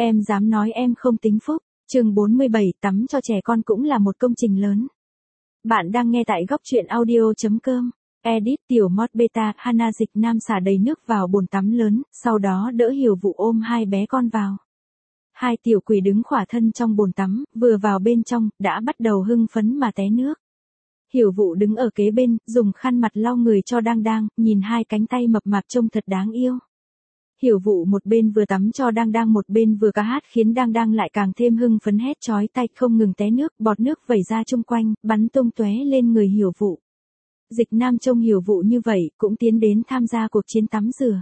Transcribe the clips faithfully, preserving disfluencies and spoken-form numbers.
Em dám nói em không tính phúc. Chương bốn mươi bảy, tắm cho trẻ con cũng là một công trình lớn. Bạn đang nghe tại góc truyện audio chấm com. Edit tiểu mod beta. Hana Dịch Nam xả đầy nước vào bồn tắm lớn, sau đó đỡ Hiểu Vụ ôm hai bé con vào. Hai tiểu quỷ đứng khỏa thân trong bồn tắm, vừa vào bên trong, đã bắt đầu hưng phấn mà té nước. Hiểu Vụ đứng ở kế bên, dùng khăn mặt lau người cho Đang Đang, nhìn hai cánh tay mập mạp trông thật đáng yêu. Hiểu Vụ một bên vừa tắm cho Đang Đang một bên vừa ca hát khiến Đang Đang lại càng thêm hưng phấn hét chói tai không ngừng té nước, bọt nước vẩy ra chung quanh, bắn tung tóe lên người Hiểu Vụ. Dịch Nam trông Hiểu Vụ như vậy, cũng tiến đến tham gia cuộc chiến tắm rửa.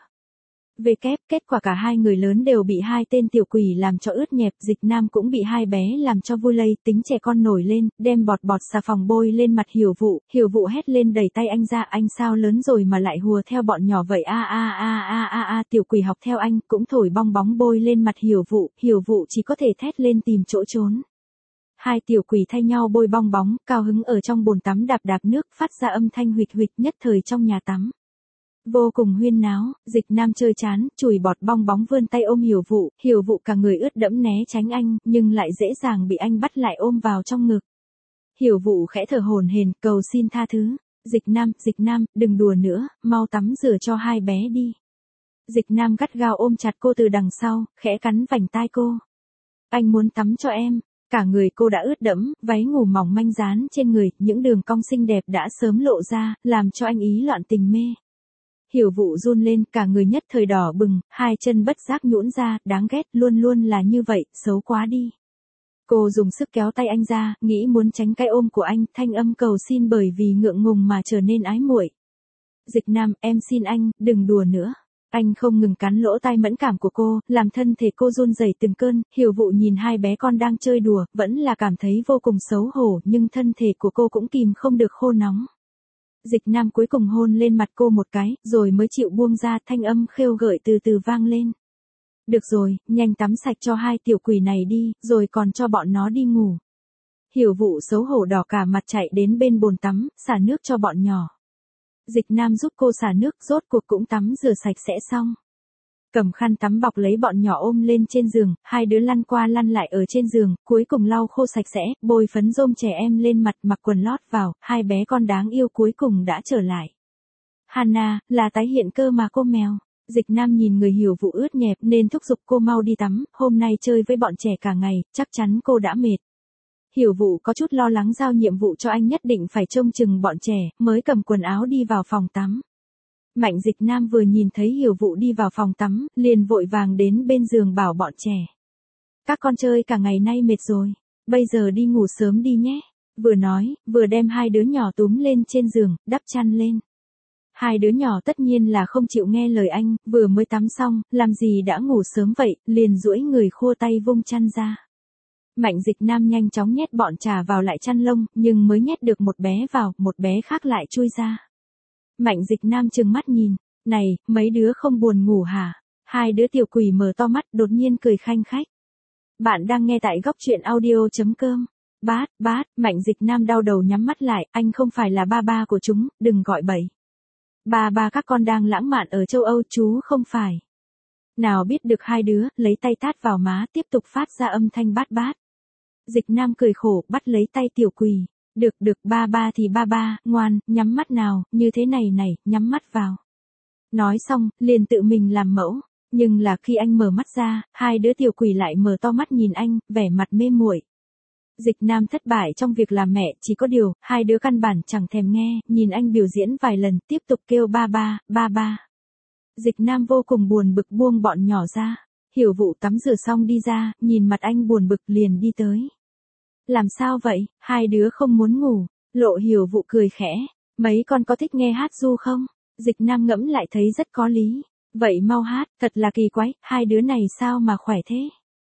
Về kép, kết quả cả hai người lớn đều bị hai tên tiểu quỷ làm cho ướt nhẹp, Dịch Nam cũng bị hai bé làm cho vui lây, tính trẻ con nổi lên, đem bọt bọt xà phòng bôi lên mặt Hiểu Vụ, Hiểu Vụ hét lên đẩy tay anh ra, anh sao lớn rồi mà lại hùa theo bọn nhỏ vậy a a a a a a, tiểu quỷ học theo anh, cũng thổi bong bóng bôi lên mặt Hiểu Vụ, Hiểu Vụ chỉ có thể thét lên tìm chỗ trốn. Hai tiểu quỷ thay nhau bôi bong bóng, cao hứng ở trong bồn tắm đạp đạp nước, phát ra âm thanh huỵch huỵch nhất thời trong nhà tắm. Vô cùng huyên náo, Dịch Nam chơi chán, chùi bọt bong bóng vươn tay ôm Hiểu Vụ, Hiểu Vụ cả người ướt đẫm né tránh anh, nhưng lại dễ dàng bị anh bắt lại ôm vào trong ngực. Hiểu Vụ khẽ thở hổn hển, cầu xin tha thứ. Dịch Nam, Dịch Nam, đừng đùa nữa, mau tắm rửa cho hai bé đi. Dịch Nam gắt gao ôm chặt cô từ đằng sau, khẽ cắn vành tai cô. Anh muốn tắm cho em. Cả người cô đã ướt đẫm, váy ngủ mỏng manh dán trên người, những đường cong xinh đẹp đã sớm lộ ra, làm cho anh ý loạn tình mê. Hiểu Vụ run lên, cả người nhất thời đỏ bừng, hai chân bất giác nhũn ra, đáng ghét, luôn luôn là như vậy, xấu quá đi. Cô dùng sức kéo tay anh ra, nghĩ muốn tránh cái ôm của anh, thanh âm cầu xin bởi vì ngượng ngùng mà trở nên ái muội. Dịch Nam, em xin anh, đừng đùa nữa. Anh không ngừng cắn lỗ tai mẫn cảm của cô, làm thân thể cô run rẩy từng cơn, Hiểu Vụ nhìn hai bé con đang chơi đùa, vẫn là cảm thấy vô cùng xấu hổ, nhưng thân thể của cô cũng kìm không được khô nóng. Dịch Nam cuối cùng hôn lên mặt cô một cái, rồi mới chịu buông ra, thanh âm khêu gợi từ từ vang lên. Được rồi, nhanh tắm sạch cho hai tiểu quỷ này đi, rồi còn cho bọn nó đi ngủ. Hiểu Vụ xấu hổ đỏ cả mặt chạy đến bên bồn tắm, xả nước cho bọn nhỏ. Dịch Nam giúp cô xả nước, rốt cuộc cũng tắm rửa sạch sẽ xong. Cầm khăn tắm bọc lấy bọn nhỏ ôm lên trên giường, hai đứa lăn qua lăn lại ở trên giường, cuối cùng lau khô sạch sẽ, bôi phấn rôm trẻ em lên mặt, mặc quần lót vào, hai bé con đáng yêu cuối cùng đã trở lại. Hana, là tái hiện cơ mà cô mèo. Dịch Nam nhìn người Hiểu Vụ ướt nhẹp nên thúc giục cô mau đi tắm, hôm nay chơi với bọn trẻ cả ngày, chắc chắn cô đã mệt. Hiểu Vụ có chút lo lắng giao nhiệm vụ cho anh nhất định phải trông chừng bọn trẻ, mới cầm quần áo đi vào phòng tắm. Mạnh Dịch Nam vừa nhìn thấy Hiểu Vụ đi vào phòng tắm, liền vội vàng đến bên giường bảo bọn trẻ. Các con chơi cả ngày nay mệt rồi, bây giờ đi ngủ sớm đi nhé. Vừa nói, vừa đem hai đứa nhỏ túm lên trên giường, đắp chăn lên. Hai đứa nhỏ tất nhiên là không chịu nghe lời anh, vừa mới tắm xong, làm gì đã ngủ sớm vậy, liền duỗi người khua tay vung chăn ra. Mạnh Dịch Nam nhanh chóng nhét bọn trà vào lại chăn lông, nhưng mới nhét được một bé vào, một bé khác lại chui ra. Mạnh Dịch Nam trừng mắt nhìn, này, mấy đứa không buồn ngủ hả? Hai đứa tiểu quỷ mở to mắt, đột nhiên cười khanh khách. Bạn đang nghe tại góc truyện audio chấm com. Bát, bát, Mạnh Dịch Nam đau đầu nhắm mắt lại, anh không phải là ba ba của chúng, đừng gọi bậy. Ba ba các con đang lãng mạn ở châu Âu, chú không phải. Nào biết được hai đứa, lấy tay tát vào má, tiếp tục phát ra âm thanh bát bát. Dịch Nam cười khổ, bắt lấy tay tiểu quỷ. Được được, ba ba thì ba ba, ngoan, nhắm mắt nào, như thế này này, nhắm mắt vào. Nói xong, liền tự mình làm mẫu. Nhưng là khi anh mở mắt ra, hai đứa tiểu quỷ lại mở to mắt nhìn anh, vẻ mặt mê muội. Dịch Nam thất bại trong việc làm mẹ, chỉ có điều, hai đứa căn bản chẳng thèm nghe, nhìn anh biểu diễn vài lần, tiếp tục kêu ba ba, ba ba. Dịch Nam vô cùng buồn bực buông bọn nhỏ ra. Hiểu Vụ tắm rửa xong đi ra, nhìn mặt anh buồn bực liền đi tới. Làm sao vậy, hai đứa không muốn ngủ? Lộ Hiểu Vụ cười khẽ. Mấy con có thích nghe hát ru không? Dịch Nam ngẫm lại thấy rất có lý. Vậy mau hát, thật là kỳ quái, hai đứa này sao mà khỏe thế?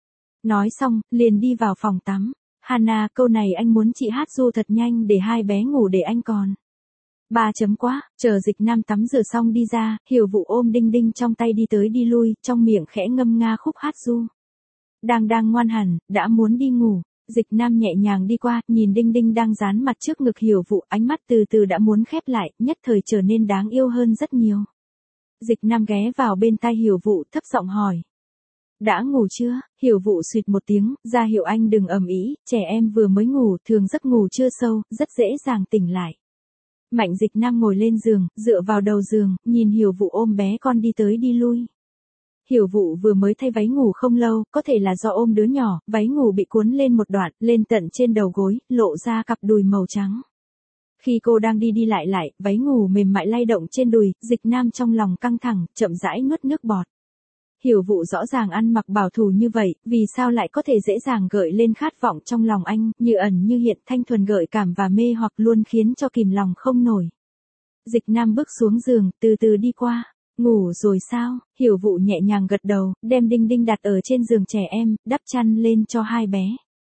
Nói xong, liền đi vào phòng tắm. Hana, câu này anh muốn chị hát ru thật nhanh để hai bé ngủ để anh còn. Ba chấm quá, chờ Dịch Nam tắm rửa xong đi ra, Hiểu Vụ ôm Đinh Đinh trong tay đi tới đi lui, trong miệng khẽ ngâm nga khúc hát ru. Đang đang ngoan hẳn, đã muốn đi ngủ. Dịch Nam nhẹ nhàng đi qua, nhìn Đinh Đinh đang dán mặt trước ngực Hiểu Vụ, ánh mắt từ từ đã muốn khép lại, nhất thời trở nên đáng yêu hơn rất nhiều. Dịch Nam ghé vào bên tai Hiểu Vụ, thấp giọng hỏi. Đã ngủ chưa? Hiểu Vụ suýt một tiếng, ra hiệu anh đừng ầm ĩ, trẻ em vừa mới ngủ, thường giấc ngủ chưa sâu, rất dễ dàng tỉnh lại. Mạnh Dịch Nam ngồi lên giường, dựa vào đầu giường, nhìn Hiểu Vụ ôm bé con đi tới đi lui. Hiểu Vụ vừa mới thay váy ngủ không lâu, có thể là do ôm đứa nhỏ, váy ngủ bị cuốn lên một đoạn, lên tận trên đầu gối, lộ ra cặp đùi màu trắng. Khi cô đang đi đi lại lại, váy ngủ mềm mại lay động trên đùi, Dịch Nam trong lòng căng thẳng, chậm rãi nuốt nước bọt. Hiểu Vụ rõ ràng ăn mặc bảo thủ như vậy, vì sao lại có thể dễ dàng gợi lên khát vọng trong lòng anh, như ẩn như hiện, thanh thuần gợi cảm và mê hoặc luôn khiến cho kìm lòng không nổi. Dịch Nam bước xuống giường, từ từ đi qua. Ngủ rồi sao? Hiểu Vụ nhẹ nhàng gật đầu, đem Đinh Đinh đặt ở trên giường trẻ em, đắp chăn lên cho hai bé.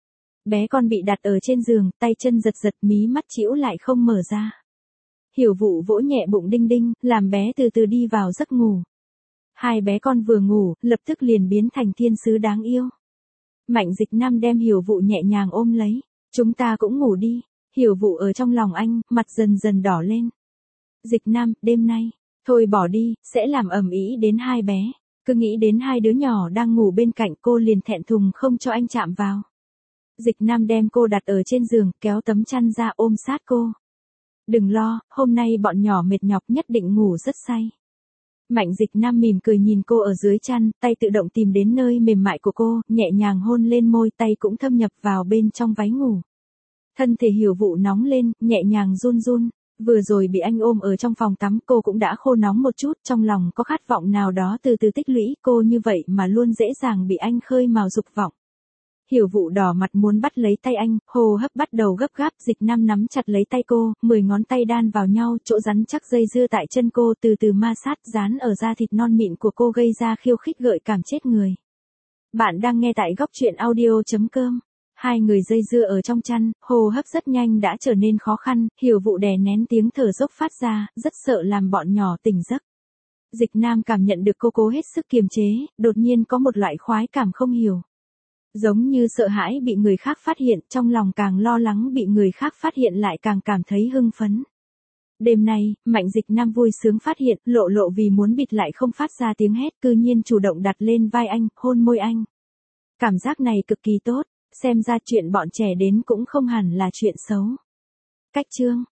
Bé con bị đặt ở trên giường, tay chân giật giật, mí mắt chĩu lại không mở ra. Hiểu Vụ vỗ nhẹ bụng Đinh Đinh, làm bé từ từ đi vào giấc ngủ. Hai bé con vừa ngủ, lập tức liền biến thành thiên sứ đáng yêu. Mạnh Dịch Nam đem Hiểu Vụ nhẹ nhàng ôm lấy. Chúng ta cũng ngủ đi. Hiểu Vụ ở trong lòng anh, mặt dần dần đỏ lên. Dịch Nam, đêm nay, thôi bỏ đi, sẽ làm ầm ĩ đến hai bé. Cứ nghĩ đến hai đứa nhỏ đang ngủ bên cạnh cô liền thẹn thùng không cho anh chạm vào. Dịch Nam đem cô đặt ở trên giường, kéo tấm chăn ra ôm sát cô. Đừng lo, hôm nay bọn nhỏ mệt nhọc nhất định ngủ rất say. Mạnh Dịch Nam mỉm cười nhìn cô ở dưới chăn, tay tự động tìm đến nơi mềm mại của cô, nhẹ nhàng hôn lên môi, tay cũng thâm nhập vào bên trong váy ngủ. Thân thể Hiểu Vụ nóng lên, nhẹ nhàng run run. Vừa rồi bị anh ôm ở trong phòng tắm, cô cũng đã khô nóng một chút, trong lòng có khát vọng nào đó từ từ tích lũy, cô như vậy mà luôn dễ dàng bị anh khơi mào dục vọng. Hiểu Vụ đỏ mặt muốn bắt lấy tay anh, hô hấp bắt đầu gấp gáp, Dịch Nam nắm chặt lấy tay cô, mười ngón tay đan vào nhau, chỗ rắn chắc dây dưa tại chân cô từ từ ma sát, dán ở da thịt non mịn của cô gây ra khiêu khích gợi cảm chết người. Bạn đang nghe tại góc truyện audio chấm com. Hai người dây dưa ở trong chăn, hô hấp rất nhanh đã trở nên khó khăn, Hiểu Vụ đè nén tiếng thở dốc phát ra, rất sợ làm bọn nhỏ tỉnh giấc. Dịch Nam cảm nhận được cô cố hết sức kiềm chế, đột nhiên có một loại khoái cảm không hiểu. Giống như sợ hãi bị người khác phát hiện, trong lòng càng lo lắng bị người khác phát hiện lại càng cảm thấy hưng phấn. Đêm nay, Mạnh Dịch Nam vui sướng phát hiện, Lộ Lộ vì muốn bịt lại không phát ra tiếng hét, cư nhiên chủ động đặt lên vai anh, hôn môi anh. Cảm giác này cực kỳ tốt, xem ra chuyện bọn trẻ đến cũng không hẳn là chuyện xấu. Cách chương